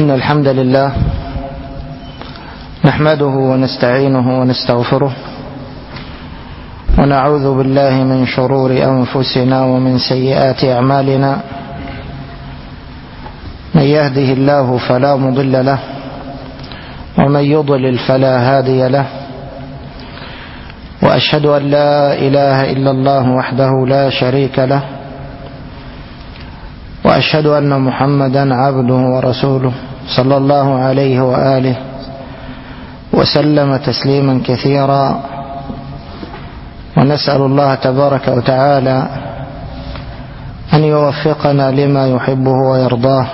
إن الحمد لله نحمده ونستعينه ونستغفره ونعوذ بالله من شرور أنفسنا ومن سيئات أعمالنا. من يهده الله فلا مضل له ومن يضلل فلا هادي له، وأشهد أن لا إله إلا الله وحده لا شريك له، وأشهد أن محمدا عبده ورسوله صلى الله عليه وآله وسلم تسليما كثيرا. ونسأل الله تبارك وتعالى أن يوفقنا لما يحبه ويرضاه،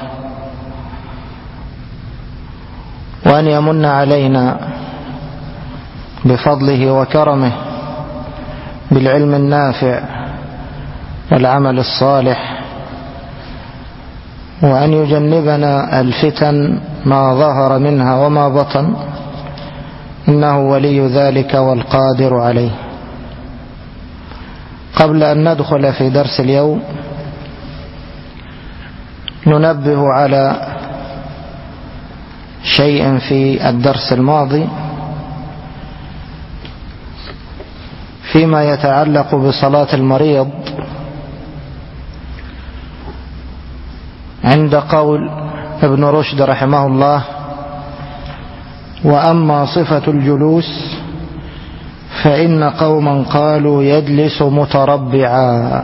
وأن يمن علينا بفضله وكرمه بالعلم النافع والعمل الصالح، وأن يجنبنا الفتن ما ظهر منها وما بطن، إنه ولي ذلك والقادر عليه. قبل أن ندخل في درس اليوم ننبه على شيء في الدرس الماضي فيما يتعلق بصلاة المريض، عند قول ابن رشد رحمه الله: وأما صفة الجلوس فإن قوما قالوا يجلس متربعا،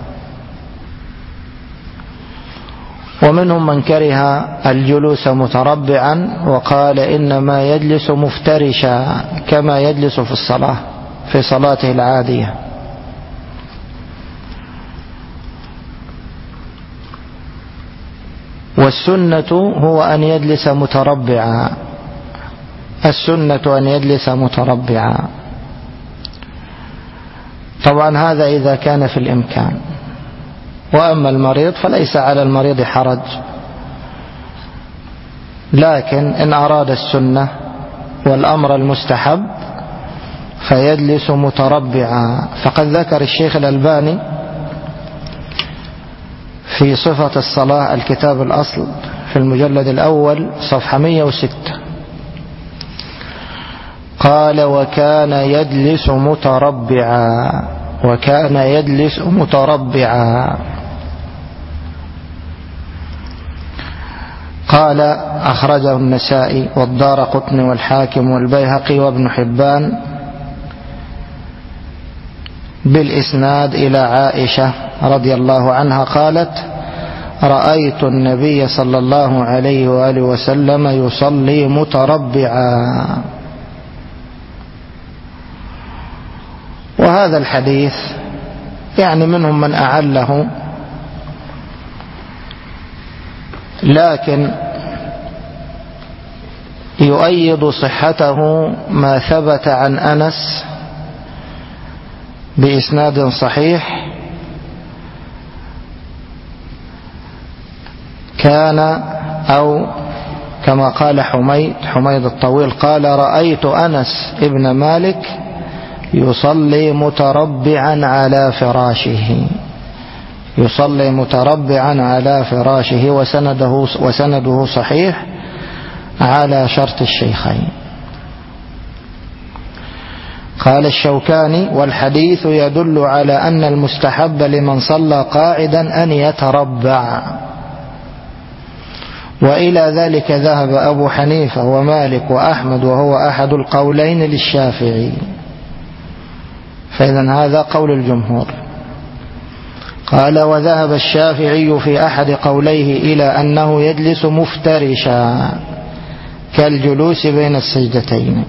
ومنهم من كره الجلوس متربعا وقال إنما يجلس مفترشا كما يجلس في الصلاة في صلاته العادية. والسنة هو أن يجلس متربعا، السنة أن يجلس متربعا. طبعا هذا إذا كان في الإمكان، وأما المريض فليس على المريض حرج، لكن إن أراد السنة والأمر المستحب فيجلس متربعا. فقد ذكر الشيخ الألباني في صفة الصلاة الكتاب الأصل في المجلد الأول صفحة 106 قال: وكان يجلس متربعا، وكان يجلس متربعا. قال: أخرجه النسائي والدارقطني والحاكم والبيهقي وابن حبان بالإسناد إلى عائشة رضي الله عنها قالت: رأيت النبي صلى الله عليه وآله وسلم يصلي متربعا. وهذا الحديث يعني منهم من أعله، لكن يؤيد صحته ما ثبت عن أنس بإسناد صحيح كان، أو كما قال حميد الطويل قال: رأيت أنس ابن مالك يصلي متربعا على فراشه، يصلي متربعا على فراشه، وسنده صحيح على شرط الشيخين. قال الشوكاني: والحديث يدل على أن المستحب لمن صلى قاعدا أن يتربع، وإلى ذلك ذهب أبو حنيفة ومالك وأحمد، وهو أحد القولين للشافعي، فإذن هذا قول الجمهور. قال: وذهب الشافعي في أحد قوليه إلى أنه يجلس مفترشا كالجلوس بين السجدتين.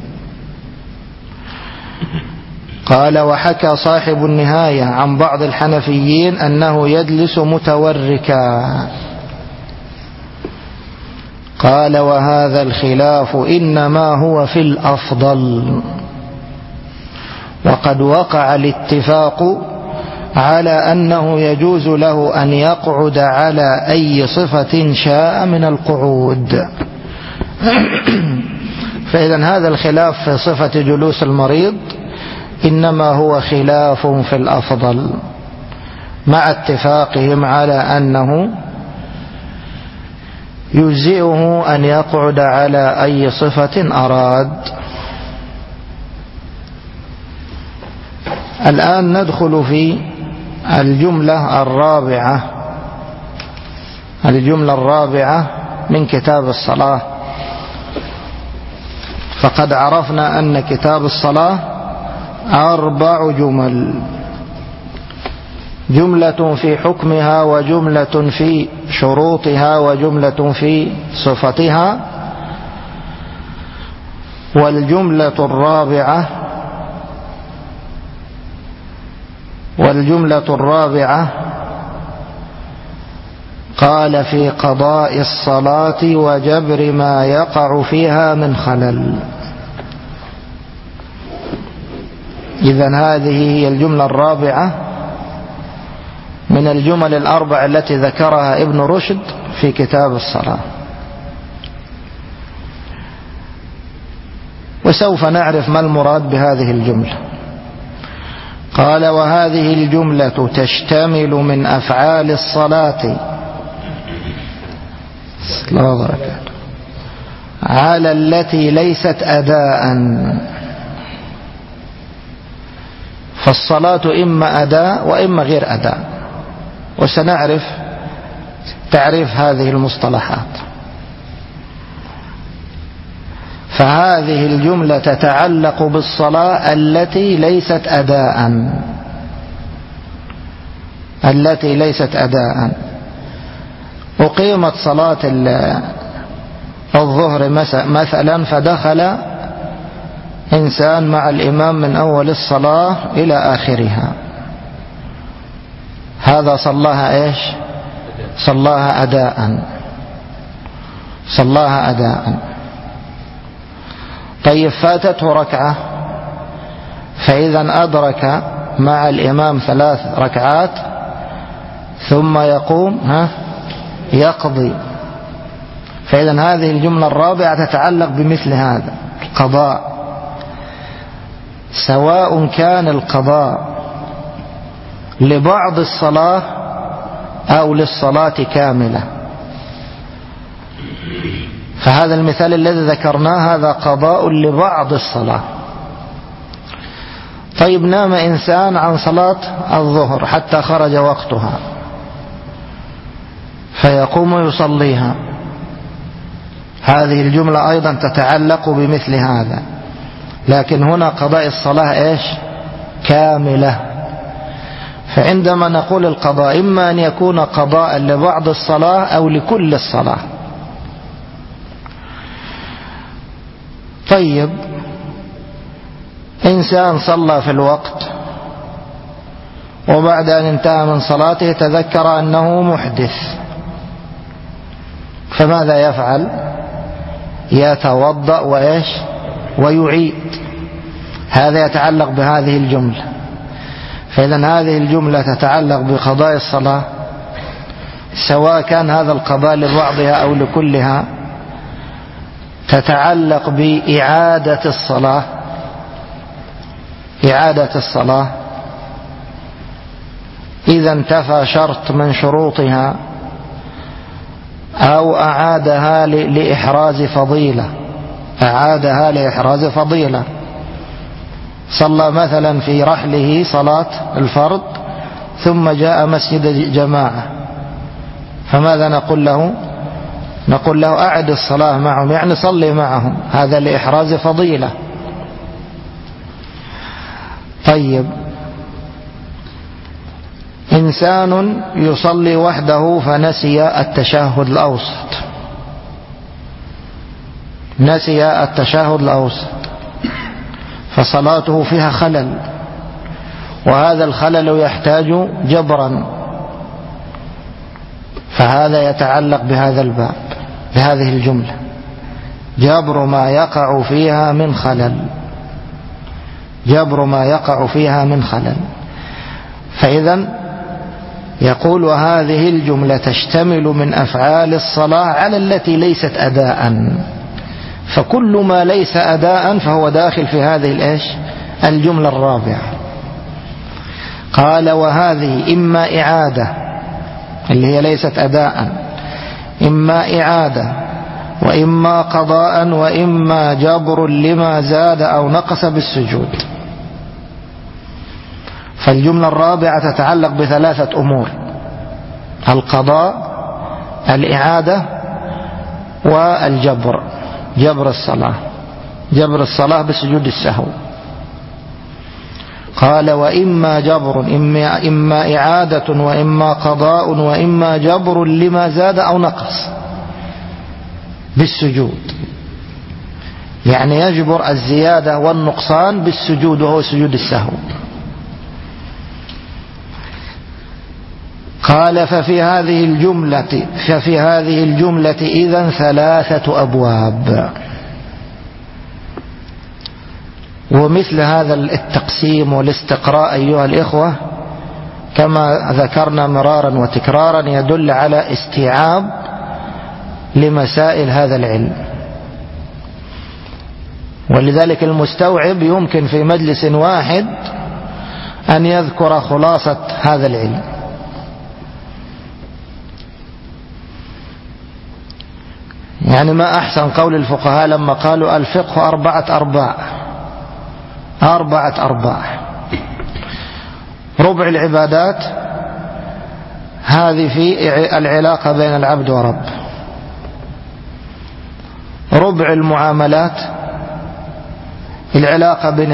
قال: وحكى صاحب النهاية عن بعض الحنفيين أنه يجلس متوركا. قال: وهذا الخلاف إنما هو في الأفضل، وقد وقع الاتفاق على أنه يجوز له أن يقعد على أي صفة شاء من القعود. فإذن هذا الخلاف في صفة جلوس المريض إنما هو خلاف في الأفضل، مع اتفاقهم على أنه يجزئه أن يقعد على أي صفة أراد. الآن ندخل في الجملة الرابعة من كتاب الصلاة. فقد عرفنا أن كتاب الصلاة 4 جمل: جملة في حكمها، وجملة في شروطها، وجملة في صفتها. والجملة الرابعة قال في قضاء الصلاة وجبر ما يقع فيها من خلل. إذن هذه هي الجملة الرابعة من الجمل 4 التي ذكرها ابن رشد في كتاب الصلاة. وسوف نعرف ما المراد بهذه الجملة. قال: وهذه الجملة تشتمل من أفعال الصلاة على التي ليست أداء. فالصلاة إما أداء وإما غير أداء، وسنعرف تعريف هذه المصطلحات. فهذه الجملة تتعلق بالصلاة التي ليست أداء. أقيمت صلاة الظهر مثلا، فدخل إنسان مع الإمام من أول الصلاة إلى آخرها، هذا صلاها إيش؟ صلاها أداء. طيب فاتته ركعة، فإذا أدرك مع الإمام 3 ركعات ثم يقوم يقضي. فإذا هذه الجملة الرابعة تتعلق بمثل هذا القضاء، سواء كان القضاء لبعض الصلاة أو للصلاة كاملة. فهذا المثال الذي ذكرناه هذا قضاء لبعض الصلاة. طيب نام إنسان عن صلاة الظهر حتى خرج وقتها، فيقوم يصليها. هذه الجملة أيضا تتعلق بمثل هذا، لكن هنا قضاء الصلاة إيش؟ كاملة. فعندما نقول القضاء إما أن يكون قضاء لبعض الصلاة أو لكل الصلاة. طيب إنسان صلى في الوقت، وبعد أن انتهى من صلاته تذكر أنه محدث، فماذا يفعل؟ يتوضأ وإيش؟ ويعيد. هذا يتعلق بهذه الجملة. فإذا هذه الجملة تتعلق بقضاء الصلاة، سواء كان هذا القضاء لبعضها أو لكلها. تتعلق بإعادة الصلاة إذا انتفى شرط من شروطها، أو أعادها لإحراز فضيلة. صلى مثلا في رحله صلاة الفرض ثم جاء مسجد جماعة، فماذا نقول له؟ نقول له أعد الصلاة معهم، يعني صلي معهم، هذا لإحراز فضيلة. طيب إنسان يصلي وحده فنسي التشهد الأوسط، فصلاته فيها خلل، وهذا الخلل يحتاج جبرا. فهذا يتعلق بهذا الباب، بهذه الجملة، جبر ما يقع فيها من خلل. فإذا يقول: وهذه الجملة تشتمل من أفعال الصلاة على التي ليست أداء. فكل ما ليس أداء فهو داخل في هذه الجملة الرابعة. قال: وهذه إما إعادة اللي هي ليست أداء، إما إعادة وإما قضاء وإما جبر لما زاد أو نقص بالسجود. فالجملة الرابعة تتعلق بثلاثة أمور: القضاء، الإعادة، والجبر، جبر الصلاة بسجود السهو. قال: وإما جبر، إما إعادة وإما قضاء وإما جبر لما زاد أو نقص بالسجود، يعني يجبر الزيادة والنقصان بالسجود وهو سجود السهو. قال: ففي هذه الجملة إذن ثلاثة أبواب. ومثل هذا التقسيم والاستقراء أيها الإخوة كما ذكرنا مرارا وتكرارا يدل على استيعاب لمسائل هذا العلم، ولذلك المستوعب يمكن في مجلس واحد أن يذكر خلاصة هذا العلم. يعني ما أحسن قول الفقهاء لما قالوا: الفقه 4 أرباع. 4 أرباع: ربع العبادات، هذه في العلاقة بين العبد ورب. ربع المعاملات، العلاقة بين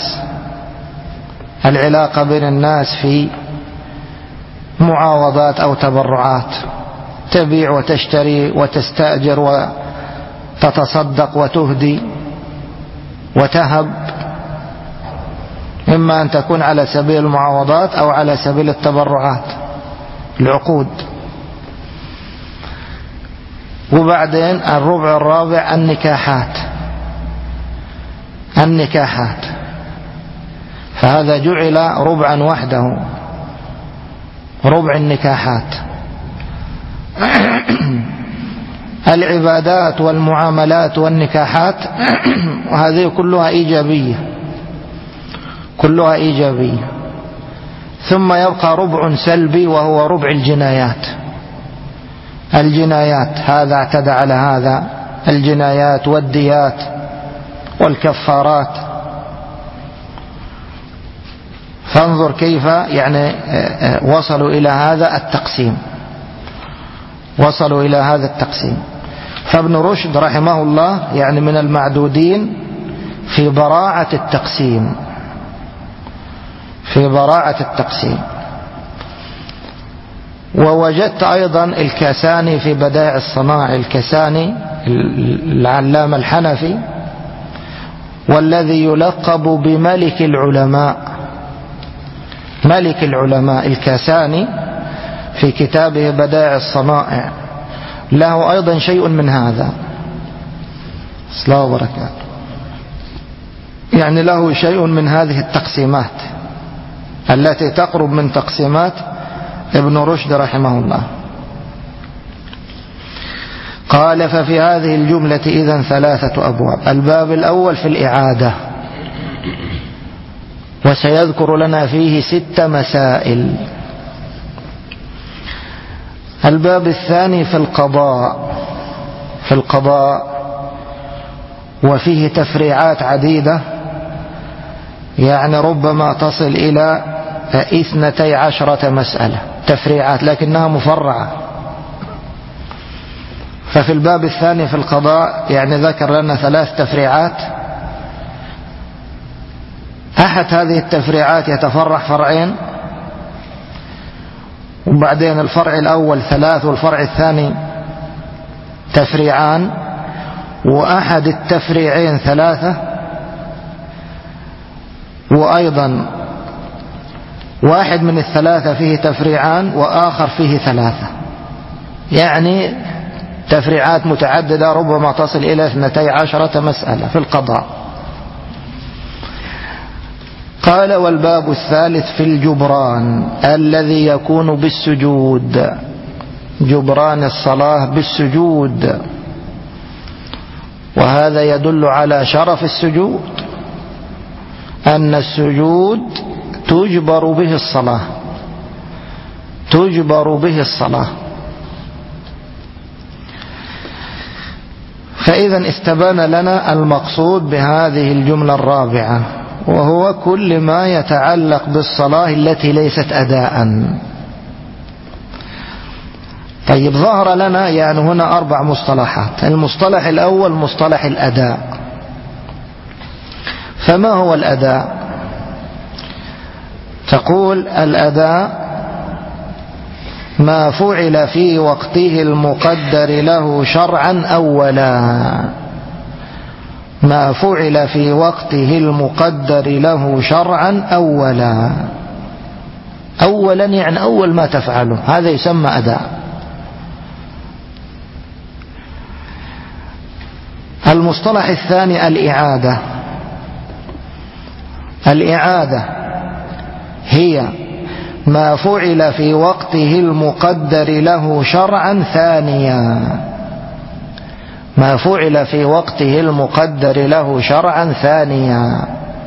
الناس في معاوضات أو تبرعات، تبيع وتشتري وتستأجر وتتصدق وتهدي وتهب، إما أن تكون على سبيل المعاوضات أو على سبيل التبرعات، العقود. وبعدين الربع الرابع النكاحات، فهذا جعل ربعا وحده، ربع النكاحات. العبادات والمعاملات والنكاحات وهذه كلها إيجابية. ثم يبقى ربع سلبي وهو ربع الجنايات، هذا اعتدى على هذا، الجنايات والديات والكفارات. فانظر كيف يعني وصلوا إلى هذا التقسيم. فابن رشد رحمه الله يعني من المعدودين في براعة التقسيم. ووجدت أيضا الكاساني في بدائع الصنائع، الكاساني العلامة الحنفي والذي يلقب بملك العلماء الكاساني، في كتابه بدائع الصنائع له أيضا شيء من هذا. السلام وبركاته. يعني له شيء من هذه التقسيمات التي تقرب من تقسيمات ابن رشد رحمه الله. قال: ففي هذه الجملة إذن 3 أبواب. الباب الأول في الإعادة، وسيذكر لنا فيه 6 مسائل. الباب الثاني في القضاء، وفيه تفريعات عديدة، يعني ربما تصل إلى 12 مسألة تفريعات لكنها مفرعة. ففي الباب الثاني في القضاء يعني ذكر لنا 3 تفريعات. أحد هذه التفريعات يتفرع فرعين، وبعدين الفرع الأول 3 والفرع الثاني تفريعان، وأحد التفريعين 3، وأيضا واحد من 3 فيه تفريعان وآخر فيه 3، يعني تفريعات متعددة ربما تصل إلى 12 مسألة في القضاء. قال: والباب الثالث في الجبران الذي يكون بالسجود، جبران الصلاة بالسجود. وهذا يدل على شرف السجود، أن السجود تجبر به الصلاة. فإذا استبان لنا المقصود بهذه الجملة الرابعة، وهو كل ما يتعلق بالصلاة التي ليست أداء. طيب، ظهر لنا يعني هنا 4 مصطلحات. المصطلح الأول مصطلح الأداء. فما هو الأداء؟ تقول الأداء ما فعل في وقته المقدر له شرعا أولا. ما فعل في وقته المقدر له شرعا أولا. أولا يعني أول ما تفعله، هذا يسمى أداء. المصطلح الثاني الإعادة. الإعادة هي ما فعل في وقته المقدر له شرعا ثانيا. ما فعل في وقته المقدر له شرعا ثانيا.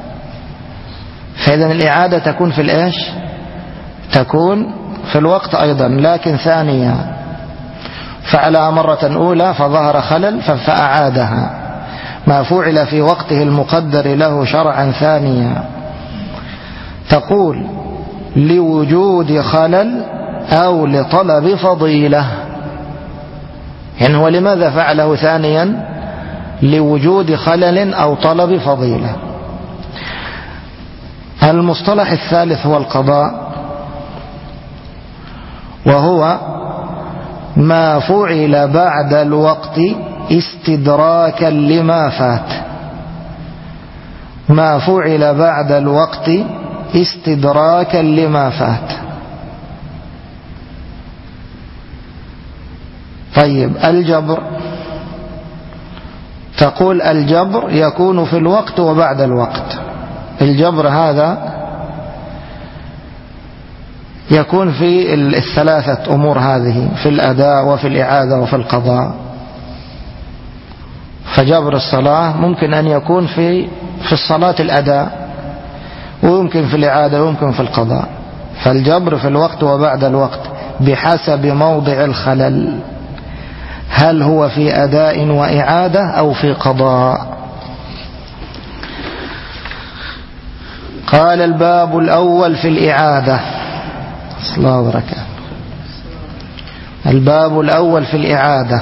فإذن الإعادة تكون في الإيش؟ تكون في الوقت أيضا، لكن ثانيا. فعلها مرة أولى فظهر خلل فأعادها. ما فعل في وقته المقدر له شرعا ثانيا. تقول لوجود خلل أو لطلب فضيلة. يعني هو لماذا فعله ثانيا؟ لوجود خلل أو طلب فضيلة. المصطلح الثالث هو القضاء، وهو ما فعل بعد الوقت استدراكا لما فات. ما فعل بعد الوقت استدراكا لما فات. طيب، الجبر. تقول الجبر يكون في الوقت وبعد الوقت. الجبر هذا يكون في الثلاثة أمور هذه، في الأداء وفي الإعادة وفي القضاء. فجبر الصلاة ممكن أن يكون في الصلاة الأداء، ويمكن في الإعادة، ويمكن في القضاء. فالجبر في الوقت وبعد الوقت بحسب موضع الخلل، هل هو في أداء وإعادة أو في قضاء. قال الباب الأول في الإعادة. الله وبركاته. الباب الأول في الإعادة.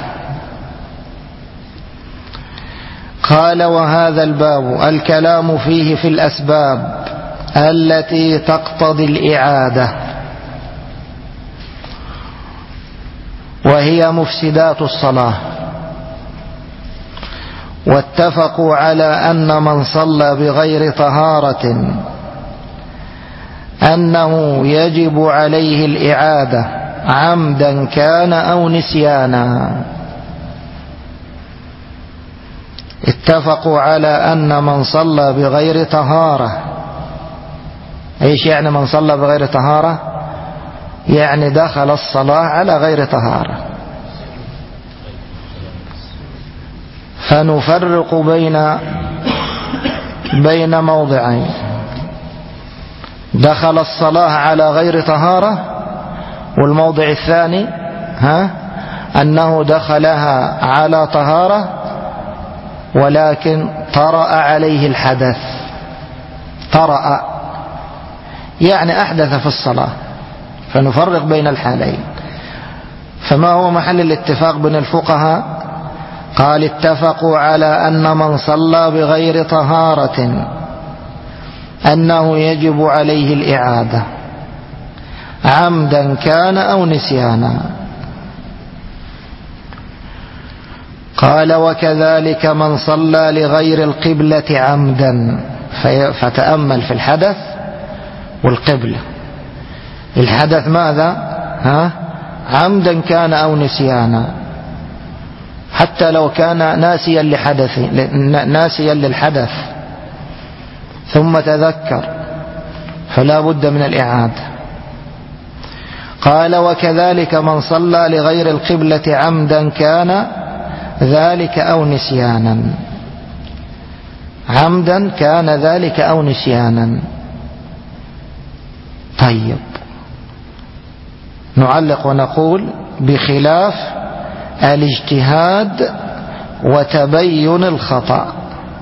قال: وهذا الباب الكلام فيه في الأسباب التي تقتضي الإعادة، وهي مفسدات الصلاة. واتفقوا على أن من صلى بغير طهارة أنه يجب عليه الإعادة عمدا كان أو نسيانا. اتفقوا على أن من صلى بغير طهارة. ايش يعني من صلى بغير طهارة؟ يعني دخل الصلاة على غير طهارة. فنفرق بين موضعين: دخل الصلاة على غير طهارة، والموضع الثاني أنه دخلها على طهارة ولكن طرأ عليه الحدث. طرأ يعني أحدث في الصلاة. فنفرق بين الحالين. فما هو محل الاتفاق بين الفقهاء؟ قال: اتفقوا على أن من صلى بغير طهارة أنه يجب عليه الإعادة عمدا كان أو نسيانا. قال: وكذلك من صلى لغير القبلة عمدا. فتأمل في الحدث والقبلة. الحدث ماذا؟ عمدا كان أو نسيانا. حتى لو كان ناسيا للحدث ثم تذكر فلا بد من الإعادة. قال: وكذلك من صلى لغير القبلة عمدا كان ذلك أو نسيانا. عمدا كان ذلك أو نسيانا. طيب، نعلق ونقول: بخلاف الاجتهاد وتبين الخطأ.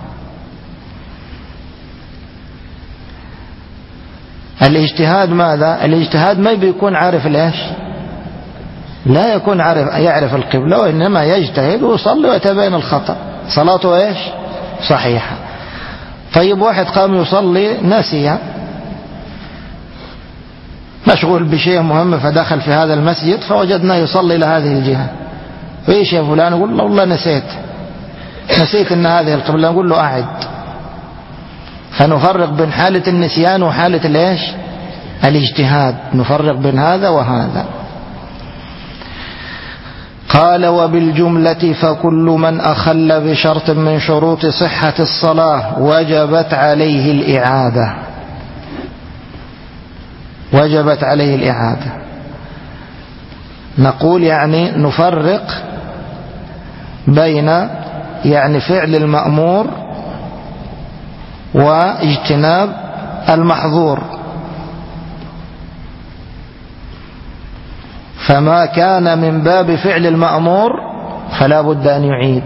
الاجتهاد ماذا؟ الاجتهاد ما بيكون عارف الإيش؟ لا يكون يعرف القبلة، وإنما يجتهد ويصلي ويتبين الخطأ، صلاته إيش؟ صحيحة. طيب واحد قام يصلي نسي، مشغول بشيء مهم، فدخل في هذا المسجد فوجدناه يصلي إلى هذه الجهة، وإيش يا فلان؟ يقول له والله نسيت أن هذه القبلة. نقول له أعد. فنفرق بين حالة النسيان وحالة الإيش؟ الاجتهاد، نفرق بين هذا وهذا. قال قال فكل من أخل بشرط من شروط صحة الصلاة وجبت عليه الإعادة. نقول يعني نفرق بين يعني فعل المأمور واجتناب المحظور. فما كان من باب فعل المأمور فلا بد أن يعيد،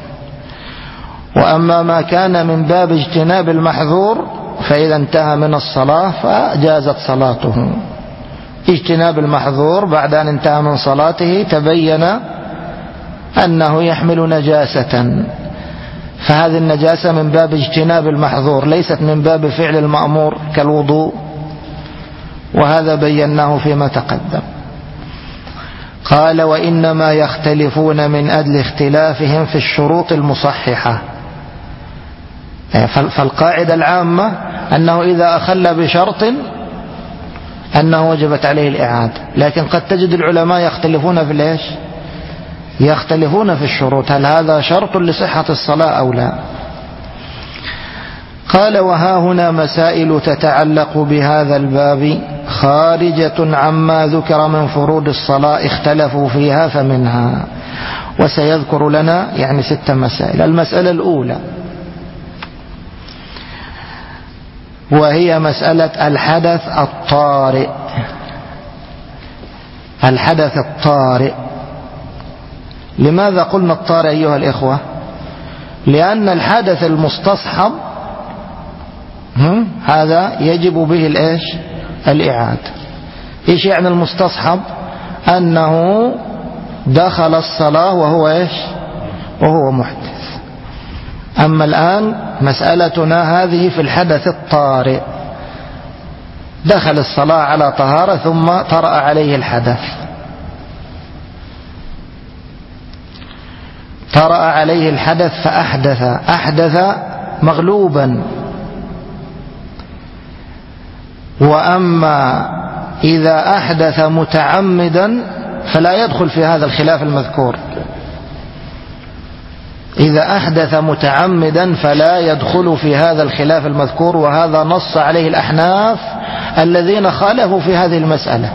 وأما ما كان من باب اجتناب المحظور فإذا انتهى من الصلاة فجازت صلاته. اجتناب المحظور بعد أن انتهى من صلاته تبين أنه يحمل نجاسة، فهذه النجاسة من باب اجتناب المحظور، ليست من باب فعل المأمور كالوضوء، وهذا بيناه فيما تقدم. قال وإنما يختلفون من أجل اختلافهم في الشروط المصححة. فالقاعدة العامة أنه إذا أخل بشرط أنه وجبت عليه الإعادة، لكن قد تجد العلماء يختلفون في الإيش؟ يختلفون في الشروط، هل هذا شرط لصحة الصلاة أو لا؟ قال وها هنا مسائل تتعلق بهذا الباب خارجة عما ذكر من فروض الصلاة اختلفوا فيها فمنها، وسيذكر لنا يعني 6 مسائل. المسألة الأولى وهي مسألة الحدث الطارئ. الحدث الطارئ، لماذا قلنا الطارئ أيها الإخوة؟ لأن الحدث المستصحب هذا يجب به الإيش؟ الإعادة. إيش يعني المستصحب؟ أنه دخل الصلاة وهو إيش؟ وهو محدث. أما الآن مسألتنا هذه في الحدث الطارئ، دخل الصلاة على طهارة ثم طرأ عليه الحدث، طرأ عليه الحدث فأحدث مغلوبا. وأما إذا أحدث متعمدا فلا يدخل في هذا الخلاف المذكور. إذا أحدث متعمدا فلا يدخل في هذا الخلاف المذكور، وهذا نص عليه الأحناف الذين خالفوا في هذه المسألة.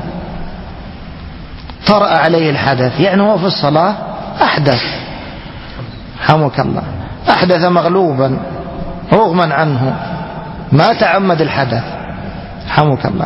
طرأ عليه الحدث يعني هو في الصلاة أحدث، حمك الله، أحدث مغلوبا رغما عنه، ما تعمد الحدث، حمك الله.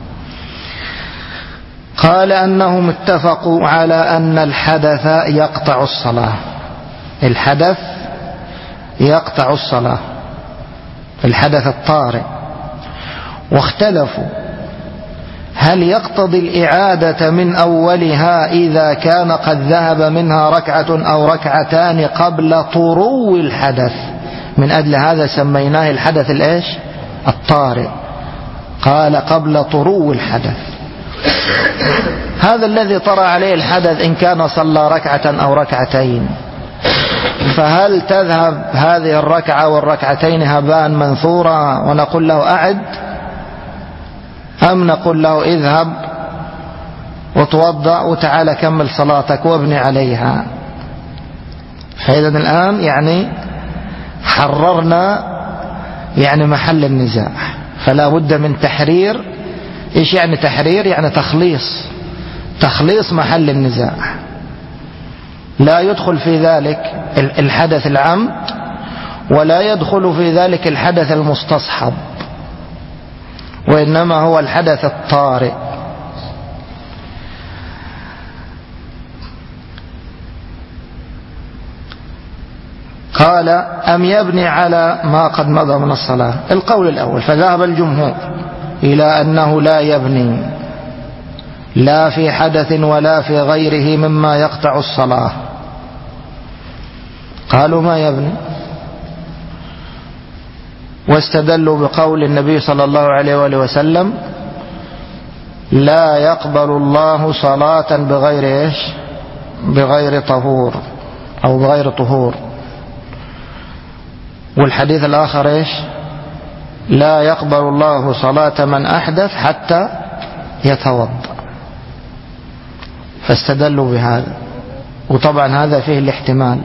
قال أنهم اتفقوا على أن الحدث يقطع الصلاة. الحدث يقطع الصلاة، الحدث الطارئ. واختلفوا هل يقتضي الإعادة من أولها إذا كان قد ذهب منها ركعة أو ركعتان قبل طرو الحدث. من أجل هذا سميناه الحدث الإيش؟ الطارئ. قال قبل طرو الحدث. هذا الذي طرأ عليه الحدث إن كان صلى ركعة أو ركعتين، فهل تذهب هذه الركعة والركعتين هباء منثورا ونقول له أعد، أم نقول له اذهب وتوضأ وتعال كمل صلاتك وابني عليها؟ فإذا الآن يعني حررنا يعني محل النزاع، فلا بد من تحرير. إيش يعني تحرير؟ يعني تخليص محل النزاع. لا يدخل في ذلك الحدث العمد، ولا يدخل في ذلك الحدث المستصحب، وإنما هو الحدث الطارئ. قال أم يبني على ما قد مضى من الصلاة؟ القول الأول. فذهب الجمهور إلى أنه لا يبني لا في حدث ولا في غيره مما يقطع الصلاة. قالوا ما يبني، واستدلوا بقول النبي صلى الله عليه وآله وسلم لا يقبل الله صلاة بغير إيش؟ بغير طهور أو بغير طهور. والحديث الآخر إيش؟ لا يقبل الله صلاة من أحدث حتى يتوضأ. فاستدلوا بهذا. وطبعا هذا فيه الاحتمال،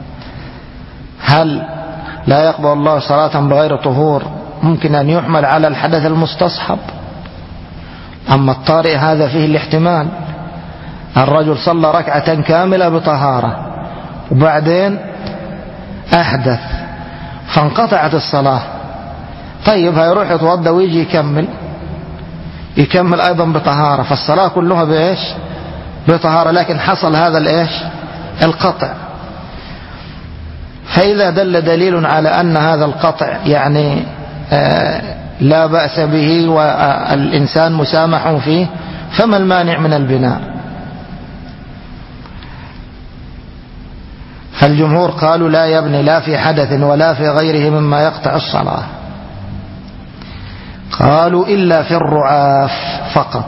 هل لا يقبل الله صلاة بغير طهور ممكن أن يحمل على الحدث المستصحب، أما الطارئ هذا فيه الاحتمال. الرجل صلى ركعة كاملة بطهارة وبعدين أحدث فانقطعت الصلاة، طيب هيروح يتوضأ ويجي يكمل أيضا بطهارة، فالصلاة كلها بإيش؟ بطهارة، لكن حصل هذا الإيش؟ القطع. فإذا دل دليل على أن هذا القطع يعني لا بأس به والإنسان مسامح فيه، فما المانع من البناء؟ فالجمهور قالوا لا يبني لا في حدث ولا في غيره مما يقطع الصلاة. قالوا إلا في الرعاف فقط.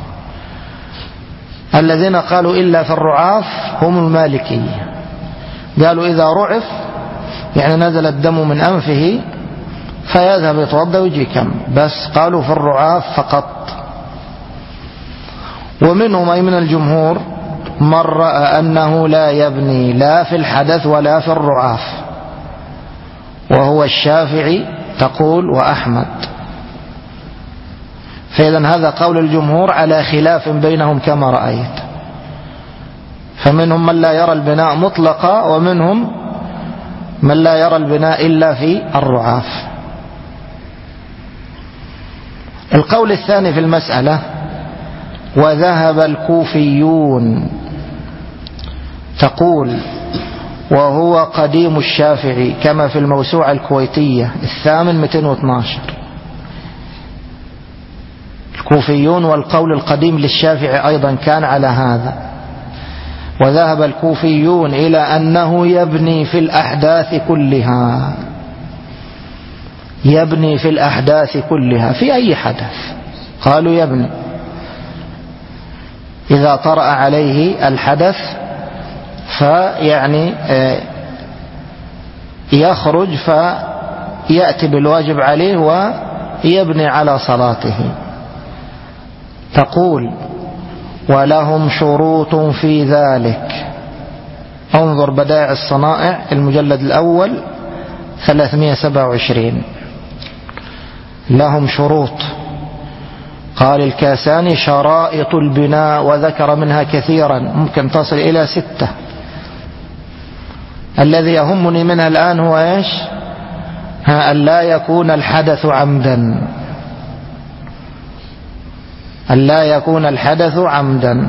الذين قالوا إلا في الرعاف هم المالكية، قالوا إذا رعف يعني نزل الدم من أنفه فيذهب يتوضأ ويجي كم، بس قالوا في الرعاف فقط. ومنهم أي من الجمهور من رأى أنه لا يبني لا في الحدث ولا في الرعاف، وهو الشافعي تقول وأحمد. فإذا هذا قول الجمهور على خلاف بينهم كما رأيت، فمنهم من لا يرى البناء مطلقا ومنهم من لا يرى البناء إلا في الرعاف. القول الثاني في المسألة وذهب الكوفيون تقول وهو قديم الشافعي كما في الموسوعة الكويتية 212. الكوفيون والقول القديم للشافعي أيضا كان على هذا. وذهب الكوفيون إلى أنه يبني في الأحداث كلها، يبني في الأحداث كلها. في أي حدث قالوا يبني، إذا طرأ عليه الحدث فيعني يخرج فيأتي بالواجب عليه ويبني على صلاته. تقول ولهم شروط في ذلك. انظر بدائع الصنائع المجلد الأول 327. لهم شروط. قال الكاساني شرائط البناء وذكر منها كثيرا ممكن تصل إلى 6. الذي يهمني منها الآن هو إيش؟ أن لا يكون الحدث عمدا، أن لا يكون الحدث عمدا.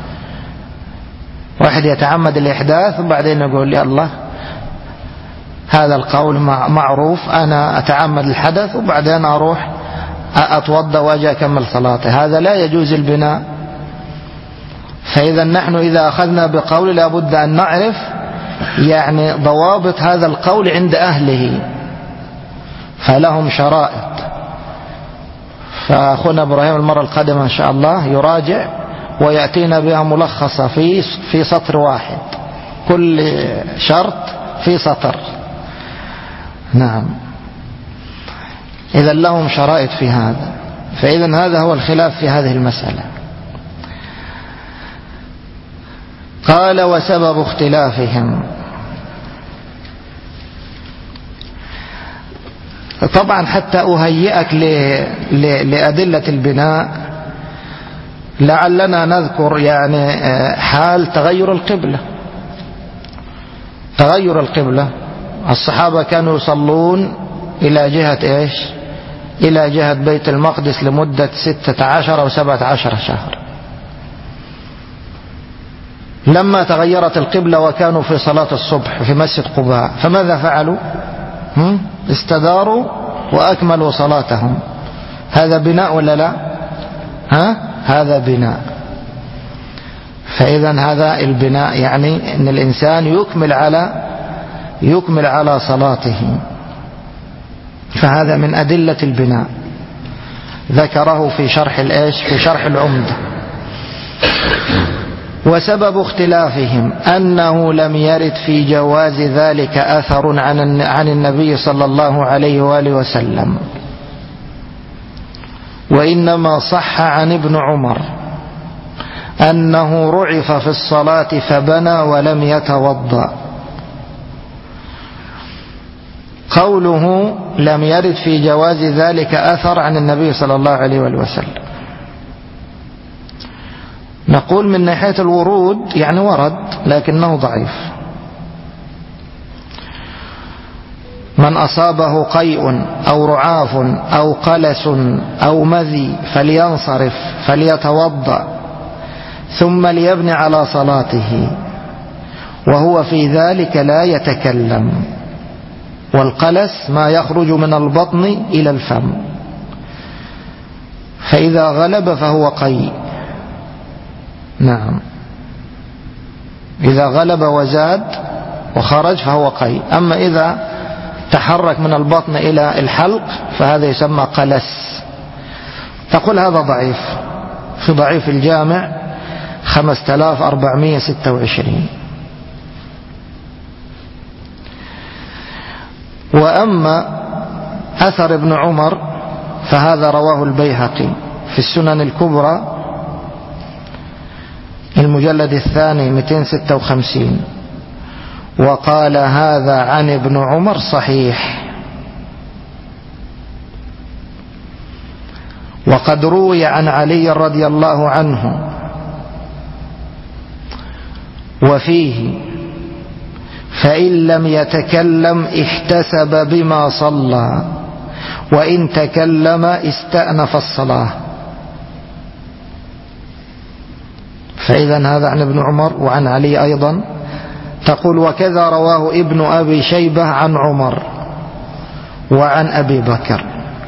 واحد يتعمد الإحداث وبعدين يقول لي الله هذا القول معروف، أنا أتعمد الحدث وبعدين أروح أتوضأ وأجي أكمل صلاتي، هذا لا يجوز البناء. فإذا نحن إذا أخذنا بقول لابد أن نعرف يعني ضوابط هذا القول عند أهله، فلهم شرائط. فأخونا إبراهيم المرة القادمة إن شاء الله يراجع ويأتينا بها ملخصة في سطر واحد، كل شرط في سطر. نعم. إذا لهم شرائط في هذا. فإذا هذا هو الخلاف في هذه المسألة. قال وسبب اختلافهم. طبعا حتى أهيئك لأدلة البناء لعلنا نذكر يعني حال تغير القبلة. تغير القبلة، الصحابة كانوا يصلون إلى جهة إيش؟ إلى جهة بيت المقدس لمدة 16 أو 17 شهر. لما تغيرت القبلة وكانوا في صلاة الصبح في مسجد قباء فماذا فعلوا؟ استداروا وأكملوا صلاتهم. هذا بناء ولا لا؟ هذا بناء. فإذا هذا البناء يعني أن الإنسان يكمل على صلاته، فهذا من أدلة البناء، ذكره في شرح العمدة. وسبب اختلافهم أنه لم يرد في جواز ذلك أثر عن النبي صلى الله عليه وآله وسلم، وإنما صح عن ابن عمر أنه رعف في الصلاة فبنى ولم يتوضأ. قوله لم يرد في جواز ذلك أثر عن النبي صلى الله عليه وآله وسلم، نقول من ناحية الورود يعني ورد لكنه ضعيف. من أصابه قيء أو رعاف أو قلس أو مذي فلينصرف فليتوضأ ثم ليبني على صلاته، وهو في ذلك لا يتكلم. والقلس ما يخرج من البطن إلى الفم، فإذا غلب فهو قيء. نعم، إذا غلب وزاد وخرج فهو قيء. أما إذا تحرك من البطن إلى الحلق فهذا يسمى قلس. تقول هذا ضعيف، في ضعيف الجامع 5426. وأما أثر ابن عمر فهذا رواه البيهقي في السنن الكبرى المجلد 2 256، وقال هذا عن ابن عمر صحيح. وقد روي عن علي رضي الله عنه وفيه فإن لم يتكلم احتسب بما صلى وإن تكلم استأنف الصلاة. فإذا هذا عن ابن عمر وعن علي أيضا. تقول وكذا رواه ابن أبي شيبة عن عمر وعن أبي بكر.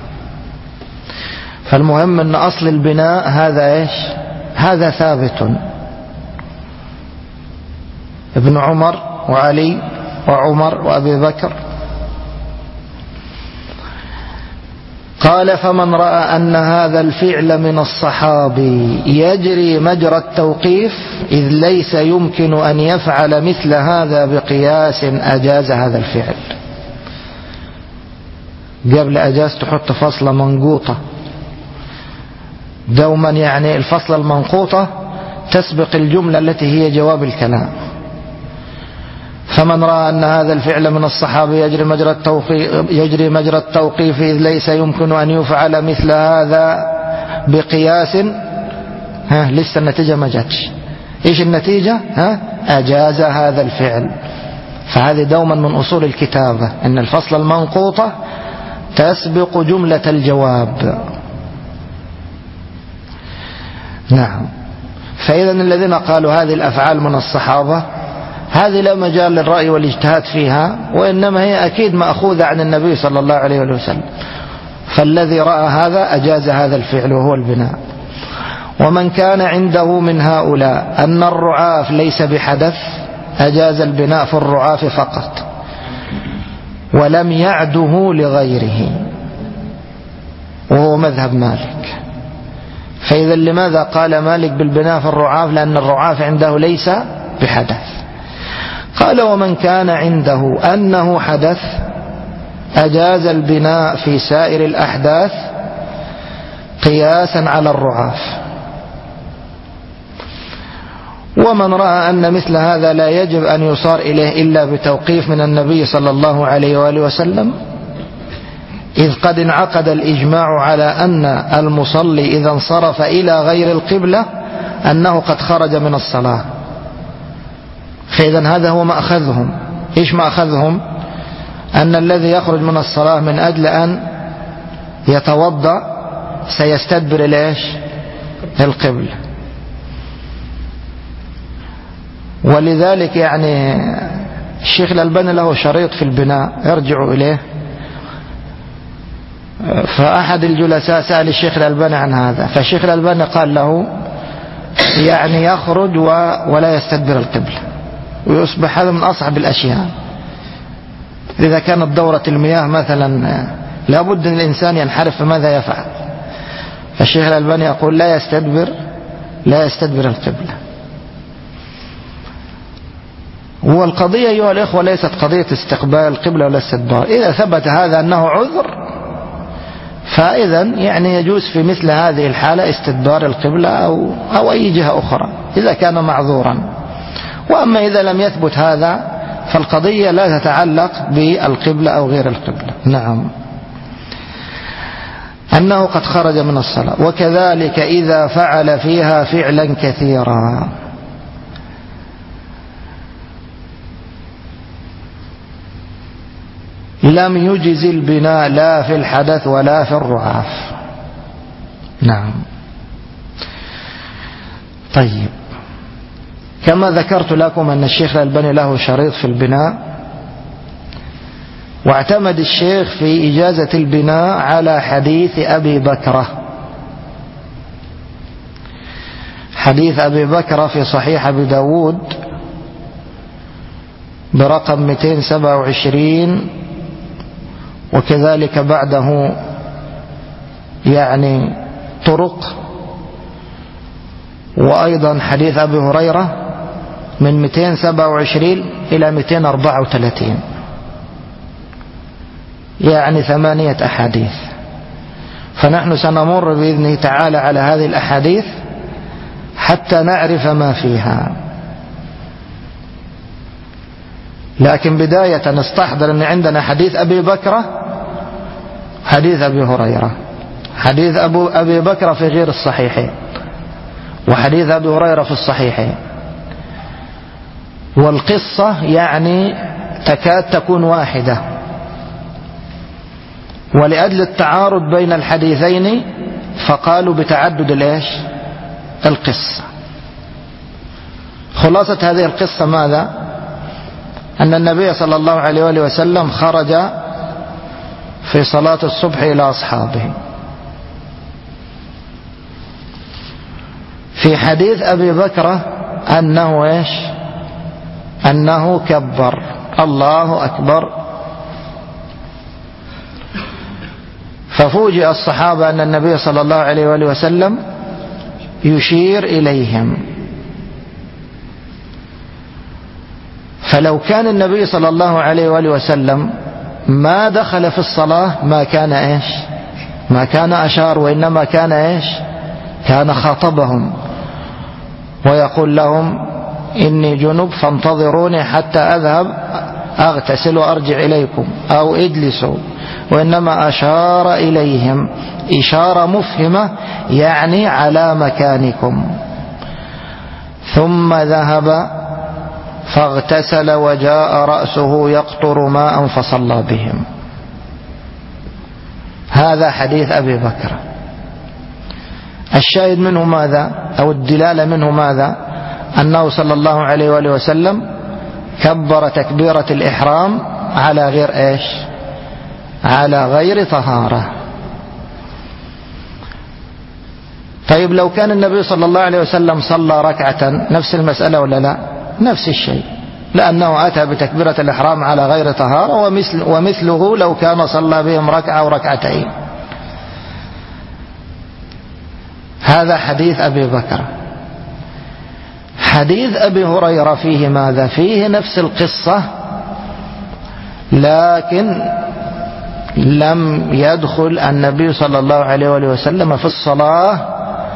فالمهم أن أصل البناء هذا هذا ثابت. ابن عمر وعلي وعمر وأبي بكر. قال فمن رأى أن هذا الفعل من الصحابي يجري مجرى التوقيف إذ ليس يمكن أن يفعل مثل هذا بقياس أجاز هذا الفعل. قبل أجاز تحط فصلة منقوطة دوما، يعني الفصلة المنقوطة تسبق الجملة التي هي جواب الكلام. فمن رأى أن هذا الفعل من الصحابة يجري مجرى التوقيف إذ ليس يمكن أن يفعل مثل هذا بقياس. لسه النتيجة ما جاتش. إيش النتيجة؟ أجاز هذا الفعل. فهذه دوما من أصول الكتابة أن الفصل المنقوطة تسبق جملة الجواب. نعم. فإذا الذين قالوا هذه الأفعال من الصحابة هذه لا مجال للرأي والاجتهاد فيها، وإنما هي أكيد مأخوذة عن النبي صلى الله عليه وسلم. فالذي رأى هذا أجاز هذا الفعل وهو البناء. ومن كان عنده من هؤلاء أن الرعاف ليس بحدث أجاز البناء في الرعاف فقط ولم يعده لغيره، وهو مذهب مالك. فإذا لماذا قال مالك بالبناء في الرعاف؟ لأن الرعاف عنده ليس بحدث. قال ومن كان عنده أنه حدث أجاز البناء في سائر الأحداث قياسا على الرعاف. ومن رأى أن مثل هذا لا يجب أن يصار إليه إلا بتوقيف من النبي صلى الله عليه وآله وسلم، إذ قد انعقد الإجماع على أن المصلي إذا انصرف إلى غير القبلة أنه قد خرج من الصلاة. فإذا هذا هو مأخذهم. إيش مأخذهم؟ أن الذي يخرج من الصلاة من أجل أن يتوضأ سيستدبر القبلة. ولذلك يعني الشيخ الألباني له شريط في البناء يرجع إليه، فأحد الجلساء سأل الشيخ الألباني عن هذا، فالشيخ الألباني قال له يعني يخرج ولا يستدبر القبلة، ويصبح هذا من أصعب الأشياء. إذا كانت دورة المياه مثلا لابد أن الإنسان ينحرف، فماذا يفعل؟ فالشيخ الألباني يقول لا يستدبر القبلة. والقضية أيها الإخوة ليست قضية استقبال القبلة ولا استدبار. إذا ثبت هذا أنه عذر فإذا يعني يجوز في مثل هذه الحالة استدبار القبلة أو أي جهة أخرى إذا كان معذورا. وأما إذا لم يثبت هذا فالقضية لا تتعلق بالقبلة أو غير القبلة. نعم، أنه قد خرج من الصلاة. وكذلك إذا فعل فيها فعلا كثيرا، لم يجز البناء لا في الحدث ولا في الرعاف. نعم. طيب، كما ذكرت لكم أن الشيخ الألباني له شريط في البناء، واعتمد الشيخ في إجازة البناء على حديث أبي بكرة. حديث أبي بكرة في صحيح أبي داود برقم 227، وكذلك بعده يعني طرق، وأيضا حديث أبي هريرة من 227 إلى 234، يعني 8 أحاديث. فنحن سنمر بإذنه تعالى على هذه الأحاديث حتى نعرف ما فيها. لكن بداية نستحضر أن عندنا حديث أبي بكرة، حديث أبي هريرة. حديث أبي بكرة في غير الصحيحين، وحديث أبي هريرة في الصحيحين. والقصة يعني تكاد تكون واحدة، ولأجل التعارض بين الحديثين فقالوا بتعدد القصة. خلاصة هذه القصة ماذا؟ أن النبي صلى الله عليه وآله وسلم خرج في صلاة الصبح إلى أصحابه. في حديث أبي بكرة أنه كبر الله أكبر، ففوجئ الصحابة أن النبي صلى الله عليه وآله وسلم يشير إليهم. فلو كان النبي صلى الله عليه وآله وسلم ما دخل في الصلاة ما كان أشار، وإنما كان خاطبهم ويقول لهم إني جنب فانتظروني حتى أذهب أغتسل وأرجع إليكم، أو اجلسوا. وإنما أشار إليهم إشارة مفهمة، يعني على مكانكم. ثم ذهب فاغتسل وجاء رأسه يقطر ماء فصلى بهم. هذا حديث أبي بكر. الشاهد منه ماذا، أو الدلالة منه ماذا؟ أنه صلى الله عليه وآله وسلم كبر تكبيرة الإحرام على غير على غير طهارة. طيب، لو كان النبي صلى الله عليه وسلم صلى ركعة نفس المسألة ولا لا؟ نفس الشيء، لأنه أتى بتكبيرة الإحرام على غير طهارة، ومثله لو كان صلى بهم ركعة أو ركعتين. هذا حديث أبي بكر. حديث أبي هريرة فيه ماذا؟ فيه نفس القصة، لكن لم يدخل النبي صلى الله عليه وآله وسلم في الصلاة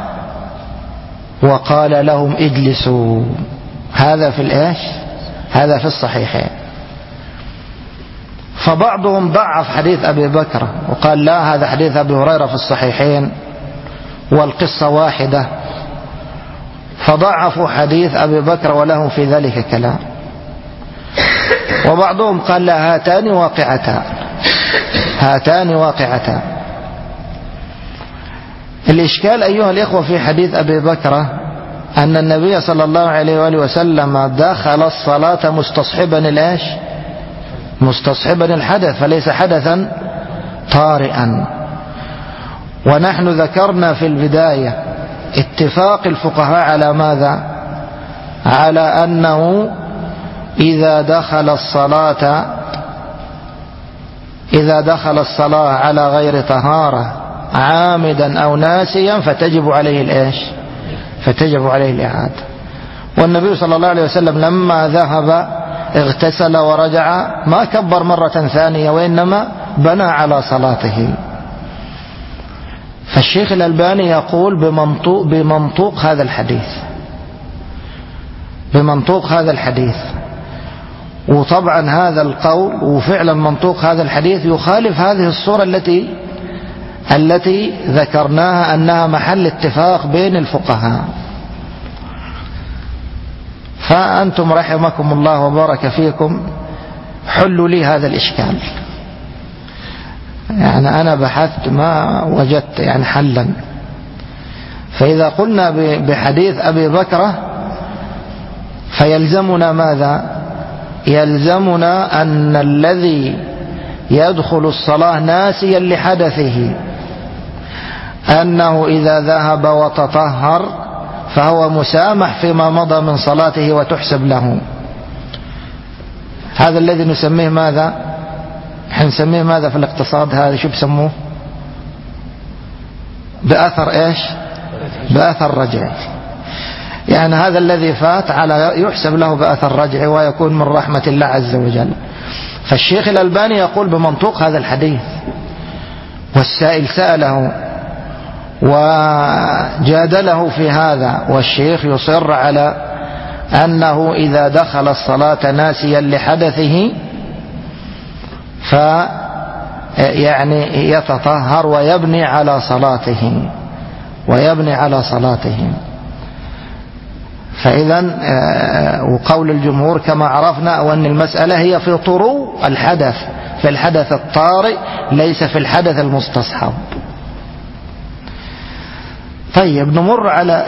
وقال لهم اجلسوا. هذا في هذا في الصحيحين. فبعضهم ضعف حديث أبي بكر وقال لا، هذا حديث أبي هريرة في الصحيحين والقصة واحدة، فضعفوا حديث أبي بكر ولهم في ذلك كلام. وبعضهم قال لا، هاتان واقعتان. الإشكال أيها الإخوة في حديث أبي بكر أن النبي صلى الله عليه وآله وسلم دخل الصلاة مستصحبا الحدث، فليس حدثا طارئا. ونحن ذكرنا في البداية اتفاق الفقهاء على ماذا؟ على أنه إذا دخل الصلاة على غير طهارة عامدا أو ناسيا فتجب عليه الإعادة. والنبي صلى الله عليه وسلم لما ذهب اغتسل ورجع ما كبر مرة ثانية، وإنما بنى على صلاته. فالشيخ الألباني يقول بمنطوق هذا الحديث، وطبعا هذا القول وفعلا منطوق هذا الحديث يخالف هذه الصورة التي ذكرناها أنها محل اتفاق بين الفقهاء. فأنتم رحمكم الله وبارك فيكم حلوا لي هذا الإشكال. يعني أنا بحثت ما وجدت حلا. فإذا قلنا بحديث أبي بكرة فيلزمنا ماذا؟ يلزمنا أن الذي يدخل الصلاة ناسيا لحدثه أنه إذا ذهب وتطهر فهو مسامح فيما مضى من صلاته وتحسب له. هذا الذي نسميه ماذا؟ نسميه ماذا في الاقتصاد؟ هذا شو بسموه؟ بأثر رجعي. يعني هذا الذي فات يحسب له بأثر رجعي ويكون من رحمة الله عز وجل. فالشيخ الألباني يقول بمنطوق هذا الحديث، والسائل سأله وجادله في هذا، والشيخ يصر على أنه إذا دخل الصلاة ناسيا لحدثه يتطهر ويبني على صلاته. فإذا وقول الجمهور كما عرفنا وأن المسألة هي في طرو الحدث، في الحدث الطارئ ليس في الحدث المستصحب. طيب نمر على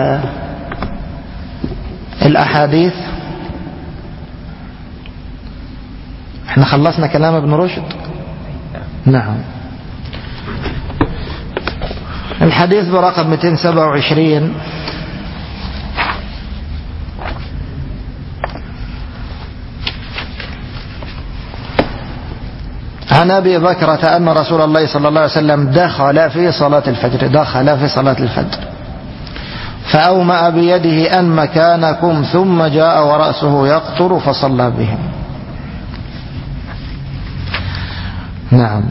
الأحاديث. احنا خلصنا كلام ابن رشد. نعم. الحديث برقم 227 عن أبي بكرة أن رسول الله صلى الله عليه وسلم دخل في صلاة الفجر فأومأ بيده أن مكانكم ثم جاء ورأسه يقطر فصلى بهم. نعم.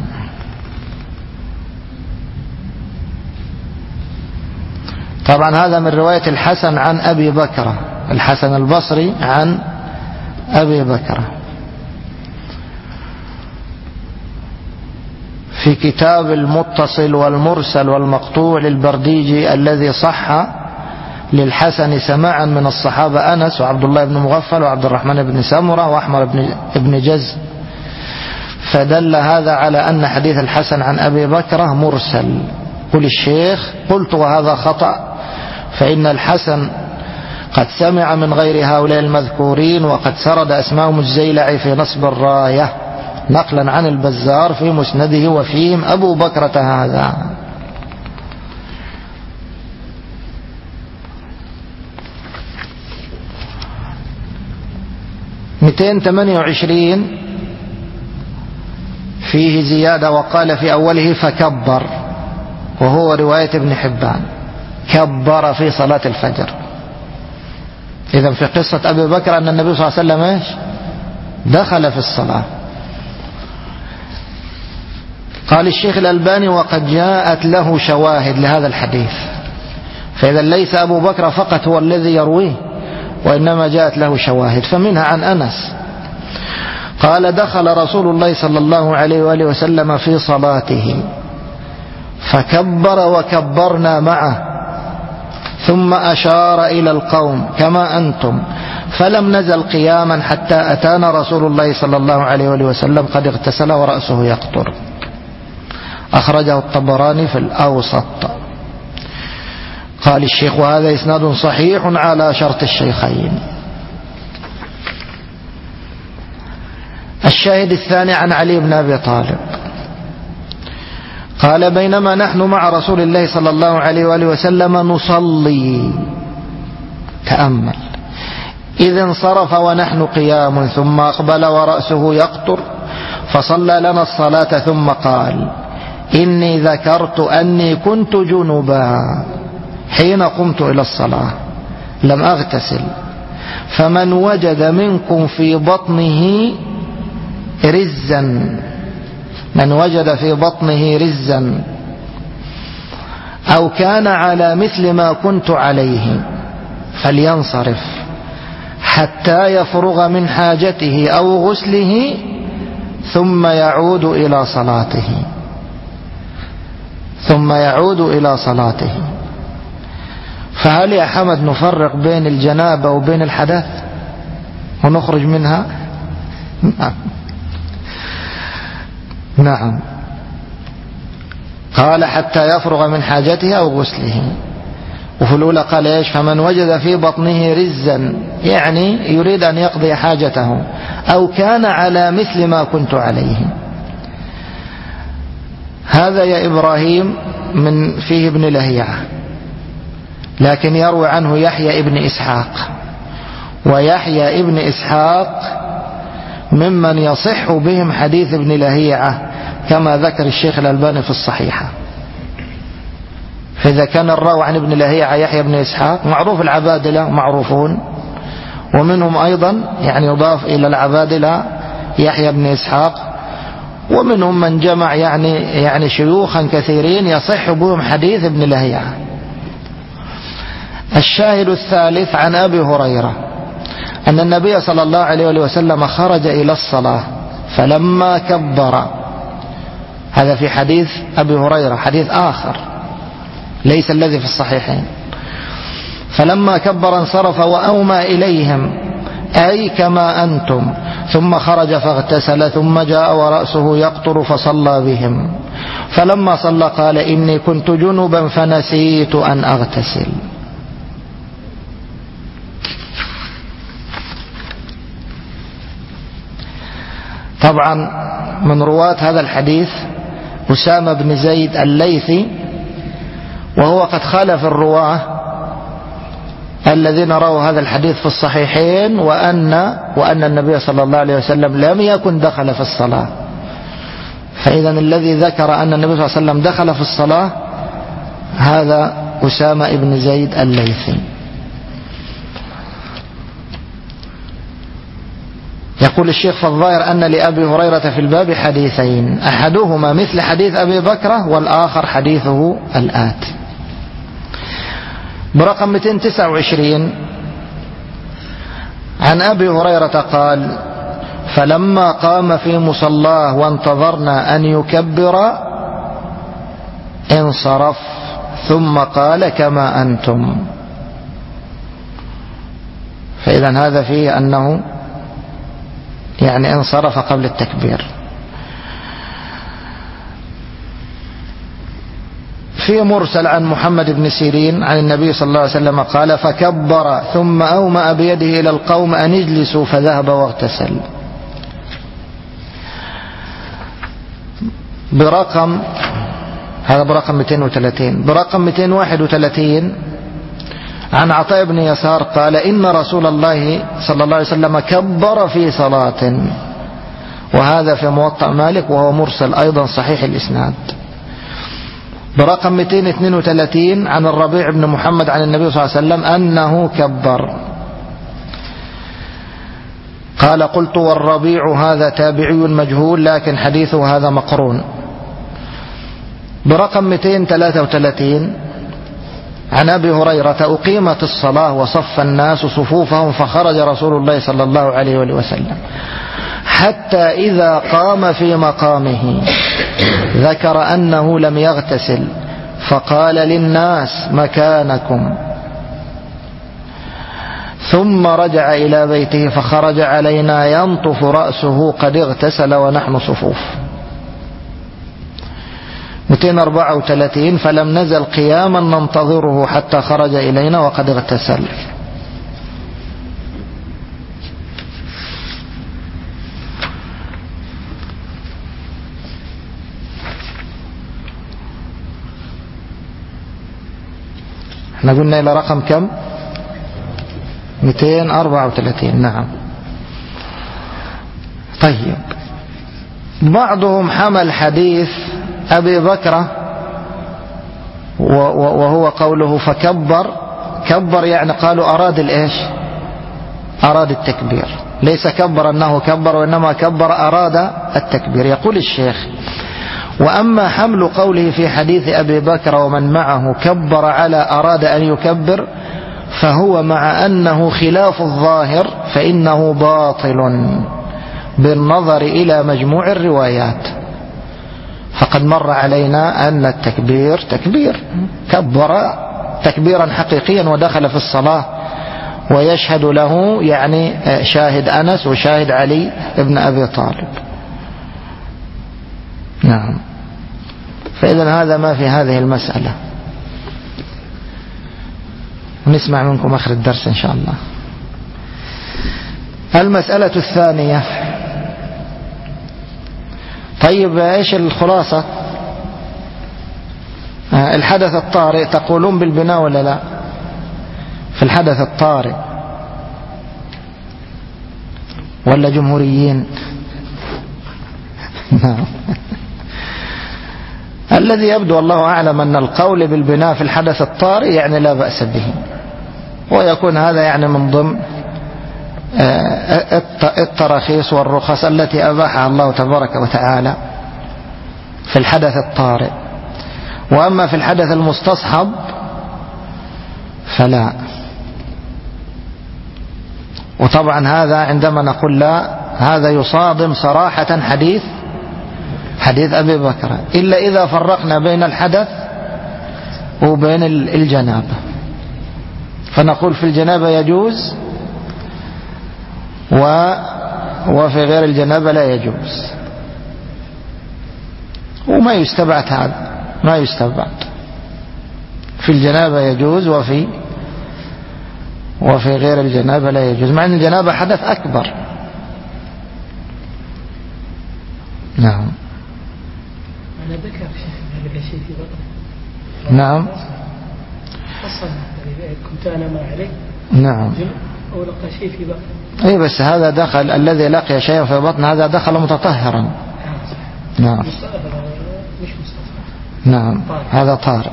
طبعا هذا من رواية الحسن عن أبي بكرة، الحسن البصري عن أبي بكرة في كتاب المتصل والمرسل والمقطوع للبرديجي الذي صح للحسن سماعا من الصحابة أنس وعبد الله بن مغفل وعبد الرحمن بن سمرة وأحمر بن جز. فدل هذا على أن حديث الحسن عن أبي بكرة مرسل. قل الشيخ قلت وهذا خطأ، فإن الحسن قد سمع من غير هؤلاء المذكورين، وقد سرد أسماءهم الزيلعي في نصب الراية نقلا عن البزار في مسنده وفيهم أبو بكرة هذا. مئتين 28 فيه زيادة وقال في أوله فكبر، وهو رواية ابن حبان، كبر في صلاة الفجر. إذن في قصة أبي بكر أن النبي صلى الله عليه وسلم دخل في الصلاة. قال الشيخ الألباني وقد جاءت له شواهد لهذا الحديث، فإذا ليس أبو بكر فقط هو الذي يرويه، وإنما جاءت له شواهد. فمنها عن أنس قال دخل رسول الله صلى الله عليه وآله وسلم في صلاته فكبر وكبرنا معه ثم أشار إلى القوم كما أنتم، فلم نزل قياما حتى أتانا رسول الله صلى الله عليه وآله وسلم قد اغتسل ورأسه يقطر. أخرجه الطبراني في الأوسط. قال الشيخ وهذا إسناد صحيح على شرط الشيخين. الشاهد الثاني عن علي بن أبي طالب قال بينما نحن مع رسول الله صلى الله عليه وآله وسلم نصلي، تأمل، إذ انصرف ونحن قيام ثم أقبل ورأسه يقطر فصلى لنا الصلاة ثم قال إني ذكرت أني كنت جنبا حين قمت إلى الصلاة لم أغتسل، فمن وجد منكم في بطنه رزا، من وجد في بطنه رزا أو كان على مثل ما كنت عليه فلينصرف حتى يفرغ من حاجته أو غسله ثم يعود إلى صلاته. فهل يا حمد نفرق بين الجنابة وبين الحدث ونخرج منها؟ نعم. قال حتى يفرغ من حاجته أو غسله، وفي الأولى قال إيش؟ فمن وجد في بطنه رزا، يعني يريد أن يقضي حاجته، أو كان على مثل ما كنت عليه. هذا يا إبراهيم من فيه ابن لهيعة، لكن يروي عنه يحيى ابن إسحاق، ويحيى ابن إسحاق ممن يصح بهم حديث ابن لهيعة كما ذكر الشيخ الألباني في الصحيحة. فإذا كان الراوي عن ابن لهيعة يحيى ابن إسحاق، معروف العبادلة معروفون، ومنهم أيضا يعني يضاف إلى العبادلة يحيى ابن إسحاق، ومنهم من جمع يعني شيوخا كثيرين يصح بهم حديث ابن لهيعة. الشاهد الثالث عن أبي هريرة أن النبي صلى الله عليه وسلم خرج إلى الصلاة فلما كبر، هذا في حديث أبي هريرة، حديث آخر ليس الذي في الصحيحين، فلما كبر انصرف وأومى إليهم أي كما أنتم، ثم خرج فاغتسل ثم جاء ورأسه يقطر فصلى بهم، فلما صلى قال إني كنت جنبا فنسيت أن أغتسل. طبعا من رواة هذا الحديث أسامة بن زيد الليثي، وهو قد خالف الرواه الذين رووا هذا الحديث في الصحيحين وأن النبي صلى الله عليه وسلم لم يكن دخل في الصلاة. فإذا الذي ذكر أن النبي صلى الله عليه وسلم دخل في الصلاة هذا أسامة بن زيد الليثي. يقول الشيخ فالظاهر أن لأبي هريرة في الباب حديثين، أحدهما مثل حديث أبي بكرة والآخر حديثه الآتي. برقم 229 عن أبي هريرة قال فلما قام في مصلاه وانتظرنا أن يكبر انصرف ثم قال كما أنتم. فإذا هذا فيه أنه يعني انصرف قبل التكبير. في مرسل عن محمد بن سيرين عن النبي صلى الله عليه وسلم قال فكبر ثم أومأ بيده إلى القوم أن اجلسوا فذهب واغتسل. هذا برقم 230. برقم 231 عن عطاء بن يسار قال إن رسول الله صلى الله عليه وسلم كبر في صلاة، وهذا في موطأ مالك وهو مرسل أيضا صحيح الإسناد. برقم 232 عن الربيع بن محمد عن النبي صلى الله عليه وسلم أنه كبر. قال قلت والربيع هذا تابعي مجهول لكن حديثه هذا مقرون. برقم 233 عن أبي هريرة أقيمت الصلاة وصف الناس صفوفهم فخرج رسول الله صلى الله عليه وسلم حتى إذا قام في مقامه ذكر أنه لم يغتسل فقال للناس مكانكم، ثم رجع إلى بيته فخرج علينا ينطف رأسه قد اغتسل ونحن صفوف. 234 فلم نزل قياما ننتظره حتى خرج إلينا وقد اغتسل. احنا قلنا إلى رقم كم؟ 234. نعم. طيب، بعضهم حمل حديث أبي بكر وهو قوله فكبر، كبر يعني قالوا أراد الإيش؟ أراد التكبير، ليس كبر أنه كبر، وإنما كبر أراد التكبير. يقول الشيخ: وأما حمل قوله في حديث أبي بكر ومن معه كبر على أراد أن يكبر، فهو مع أنه خلاف الظاهر فإنه باطل بالنظر إلى مجموع الروايات. فقد مر علينا أن التكبير تكبير، كبر تكبيرا حقيقيا ودخل في الصلاة، ويشهد له يعني شاهد أنس وشاهد علي ابن أبي طالب. نعم. فإذا هذا ما في هذه المسألة. نسمع منكم آخر الدرس إن شاء الله. المسألة الثانية. طيب، إيش الخلاصة؟ الحدث الطارئ تقولون بالبناء ولا لا؟ في الحدث الطارئ ولا جمهوريين؟ نعم. الذي يبدو الله أعلم أن القول بالبناء في الحدث الطارئ يعني لا بأس به، ويكون هذا يعني من ضمن التراخيص والرخص التي أباحها الله تبارك وتعالى في الحدث الطارئ. وأما في الحدث المستصحب فلا. وطبعا هذا عندما نقول لا، هذا يصادم صراحة حديث أبي بكر، إلا إذا فرقنا بين الحدث وبين الجنابة، فنقول في الجنابة يجوز وفي غير الجنابة لا يجوز. وما يستبعد هذا، ما يستبعد. في الجنابة يجوز وفي غير الجنابة لا يجوز، مع أن الجنابة حدث أكبر. نعم. أنا ذكر هذا شيء في بطن. نعم. أصلا كنت أنا ما عليه. نعم. أو لقى شيء في بطن. أي بس هذا دخل، الذي لقي شيء في بطن هذا دخل متطهرا. نعم. مش مستصحب. نعم. هذا طارئ.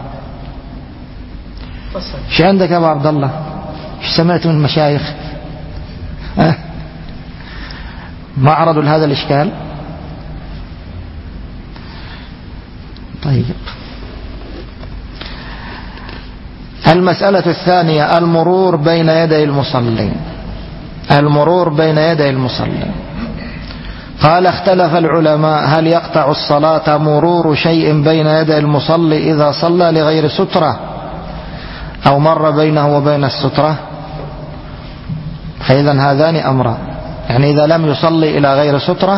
شو عندك يا أبو عبد الله؟ شو سمعت من المشايخ؟ ما عرضوا لهذا الإشكال؟ طيب. المسألة الثانية المرور بين يدي المصلي. المرور بين يدي المصلي. قال: اختلف العلماء هل يقطع الصلاة مرور شيء بين يدي المصلي إذا صلى لغير سترة أو مر بينه وبين السترة؟ فإذا هذان أمران، يعني إذا لم يصلي إلى غير سترة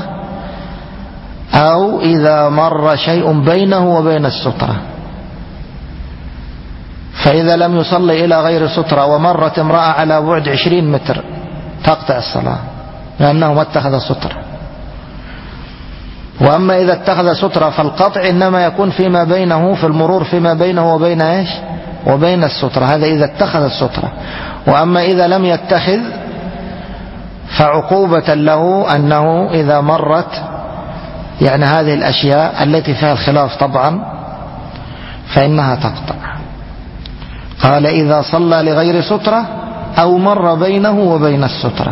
أو إذا مر شيء بينه وبين السترة. فإذا لم يصلي إلى غير سترة ومرت امرأة على بعد 20 متر تقطع الصلاة لأنه ما اتخذ سترة. وأما إذا اتخذ سترة فالقطع إنما يكون فيما بينه، في المرور فيما بينه وبين إيش؟ وبين السترة. هذا إذا اتخذ السترة. وأما إذا لم يتخذ فعقوبة له أنه إذا مرت يعني هذه الأشياء التي فيها الخلاف طبعا فإنها تقطع. قال: إذا صلى لغير سترة أو مر بينه وبين السترة.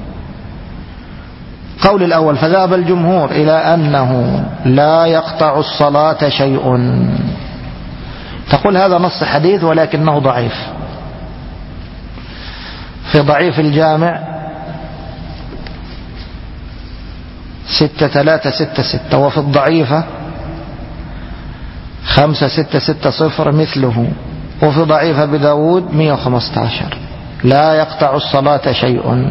قول الأول: فذهب الجمهور إلى أنه لا يقطع الصلاة شيء. تقول هذا نص حديث ولكنه ضعيف. في ضعيف الجامع 6366، وفي الضعيفة 5660 مثله، وفي ضعيف أبي داود 115 لا يقطع الصلاة شيء.